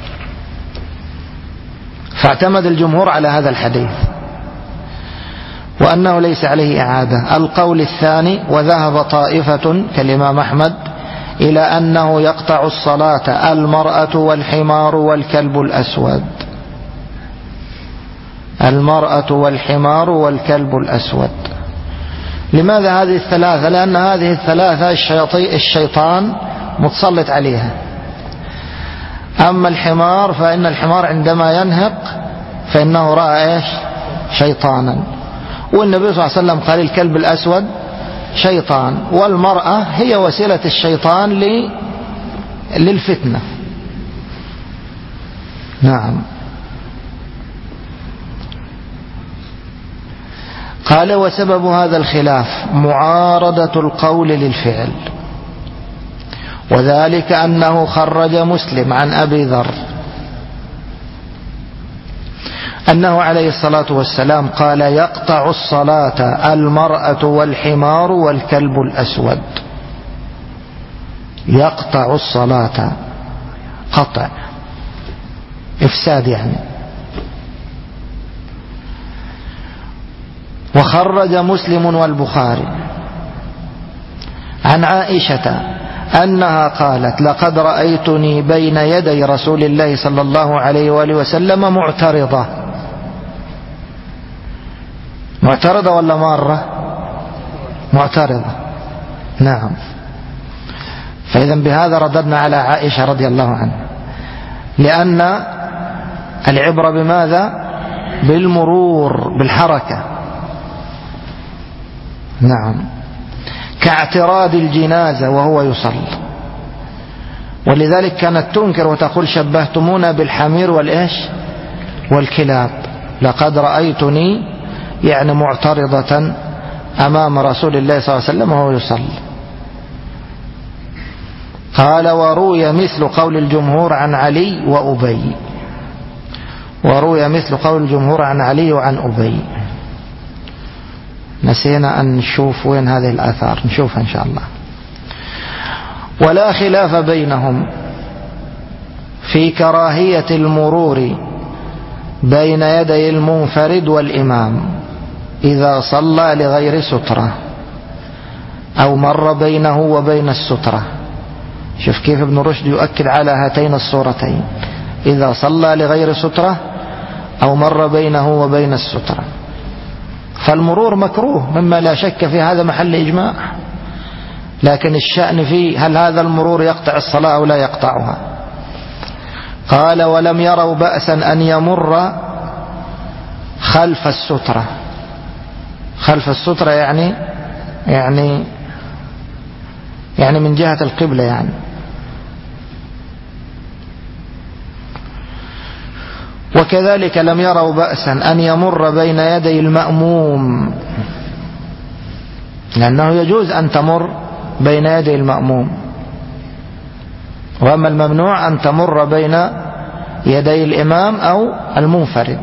فاعتمد الجمهور على هذا الحديث. وأنه ليس عليه إعادة. القول الثاني وذهب طائفة كالإمام أحمد إلى أنه يقطع الصلاة المرأة والحمار والكلب الأسود. المرأة والحمار والكلب الأسود. لماذا هذه الثلاثة؟ لأن هذه الثلاثة الشيطان متسلط عليها. أما الحمار فإن الحمار عندما ينهق فإنه رأى شيطانا، والنبي صلى الله عليه وسلم قال الكلب الأسود شيطان، والمرأة هي وسيلة الشيطان للفتنة. نعم. قال وسبب هذا الخلاف معارضة القول للفعل، وذلك أنه خرج مسلم عن أبي ذر أنه عليه الصلاة والسلام قال يقطع الصلاة المرأة والحمار والكلب الأسود. يقطع الصلاة قطع إفساد يعني. وخرج مسلم والبخاري عن عائشة أنها قالت لقد رأيتني بين يدي رسول الله صلى الله عليه وآله وسلم معترضة. معترضة ولا مارة؟ معترضة. نعم. فإذا بهذا رددنا على عائشة رضي الله عنها، لأن العبرة بماذا؟ بالمرور، بالحركة. نعم. كاعتراض الجنازة وهو يصلي، ولذلك كانت تنكر وتقول شبهتمونا بالحمير والكلاب. لقد رأيتني يعني معترضة أمام رسول الله صلى الله عليه وسلم وهو يصلي. قال وروي مثل قول الجمهور عن علي وأبي. وروي مثل قول الجمهور عن علي وعن أبي. نسينا أن نشوف وين هذه الآثار، نشوفها إن شاء الله. ولا خلاف بينهم في كراهية المرور بين يدي المنفرد والإمام إذا صلى لغير سترة أو مر بينه وبين السترة. شوف كيف ابن رشد يؤكد على هاتين الصورتين: إذا صلى لغير سترة أو مر بينه وبين السترة. فالمرور مكروه مما لا شك في هذا محل إجماع، لكن الشأن فيه هل هذا المرور يقطع الصلاة أو لا يقطعها. قال ولم يروا بأسا أن يمر خلف السترة. خلف السترة يعني من جهة القبلة يعني. وكذلك لم يروا بأسا أن يمر بين يدي المأموم، لأنه يجوز أن تمر بين يدي المأموم، وأما الممنوع أن تمر بين يدي الإمام أو المنفرد.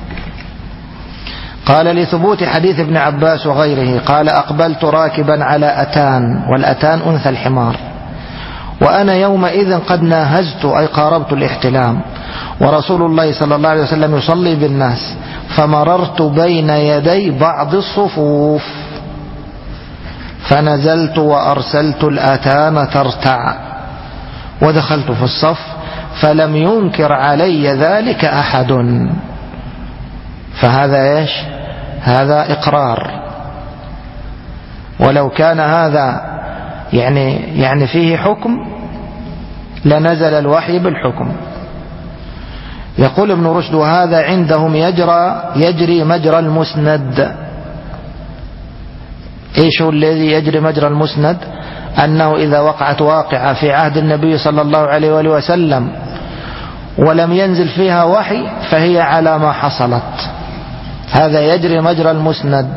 قال لثبوت حديث ابن عباس وغيره قال أقبلت راكبا على أتان، والأتان أنثى الحمار، وأنا يومئذ قد ناهزت أي قاربت الاحتلام، ورسول الله صلى الله عليه وسلم يصلي بالناس، فمررت بين يدي بعض الصفوف فنزلت وأرسلت الأتان ترتع ودخلت في الصف فلم ينكر علي ذلك أحد. فهذا هذا إقرار. ولو كان هذا يعني فيه حكم لنزل الوحي بالحكم. يقول ابن رشد وهذا عندهم يجري مجرى المسند. ايش هو الذي يجري مجرى المسند؟ أنه إذا وقعت واقعة في عهد النبي صلى الله عليه وآله وسلم ولم ينزل فيها وحي فهي على ما حصلت. هذا يجري مجرى المسند،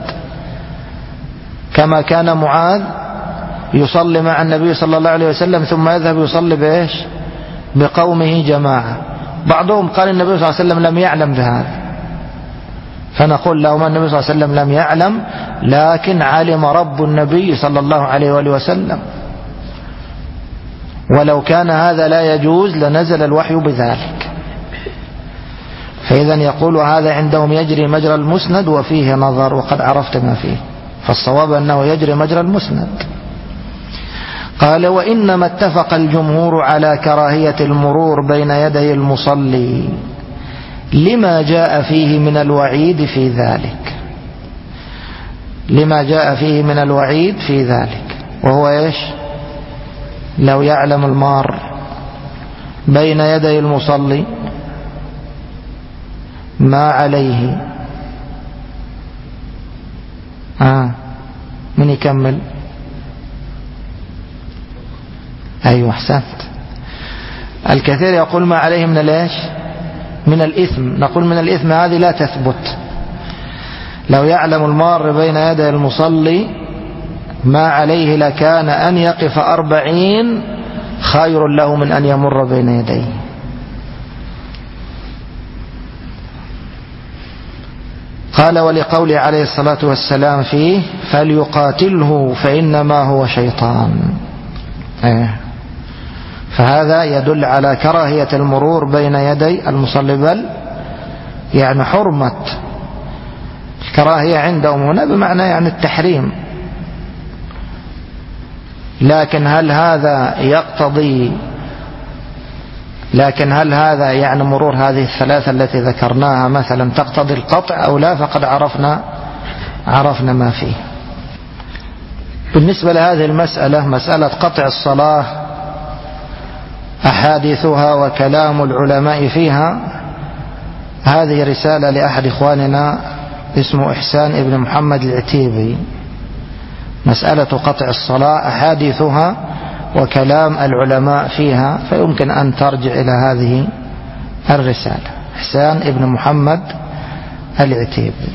كما كان معاذ يصلي مع النبي صلى الله عليه وسلم ثم يذهب يصلي بقومه جماعة. بعضهم قال النبي صلى الله عليه وسلم لم يعلم بهذا، فنقول لهم النبي صلى الله عليه وسلم لم يعلم، لكن علم رب النبي صلى الله عليه وآله وسلم، ولو كان هذا لا يجوز لنزل الوحي بذلك. فإذا يقول هذا عندهم يجري مجرى المسند وفيه نظر، وقد عرفت ما فيه، فالصواب أنه يجري مجرى المسند. قال وإنما اتفق الجمهور على كراهية المرور بين يدي المصلي لما جاء فيه من الوعيد في ذلك، لما جاء فيه من الوعيد في ذلك، وهو إيش؟ لو يعلم المار بين يدي المصلي ما عليه. من يكمل؟ أيوة أحسنت. الكثير يقول ما عليه من الإيش؟ من الإثم. نقول من الإثم هذه لا تثبت. لو يعلم المار بين يدي المصلي ما عليه لكان أن يقف 40 خير له من أن يمر بين يديه. قال ولقوله عليه الصلاة والسلام فيه فليقاتله فإنما هو شيطان. فهذا يدل على كراهية المرور بين يدي المصلي، بل يعني حرمة. الكراهية عندهم هنا بمعنى يعني التحريم. لكن هل هذا يعني مرور هذه الثلاثة التي ذكرناها مثلا تقتضي القطع أو لا؟ فقد عرفنا ما فيه. بالنسبة لهذه المسألة، مسألة قطع الصلاة، أحاديثها وكلام العلماء فيها، هذه رسالة لأحد إخواننا اسمه إحسان ابن محمد العتيبي. مسألة قطع الصلاة أحاديثها وكلام العلماء فيها، فيمكن أن ترجع إلى هذه الرسالة. إحسان ابن محمد العتيبي.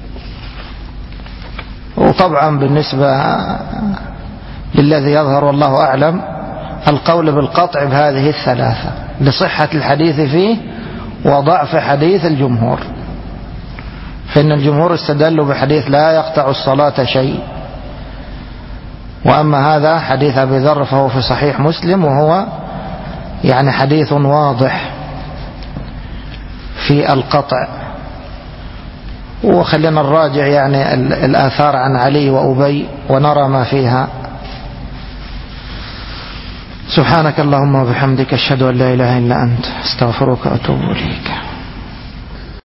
وطبعا بالنسبة للذي يظهر والله أعلم القول بالقطع بهذه الثلاثة لصحة الحديث فيه وضعف حديث الجمهور، فإن الجمهور استدلوا بحديث لا يقطع الصلاة شيء، وأما هذا حديث أبي ذر فهو في صحيح مسلم، وهو يعني حديث واضح في القطع. وخلينا نراجع يعني الآثار عن علي وأبي ونرى ما فيها. سبحانك اللهم وبحمدك أشهد أن لا إله إلا أنت أستغفرك وأتوب إليك.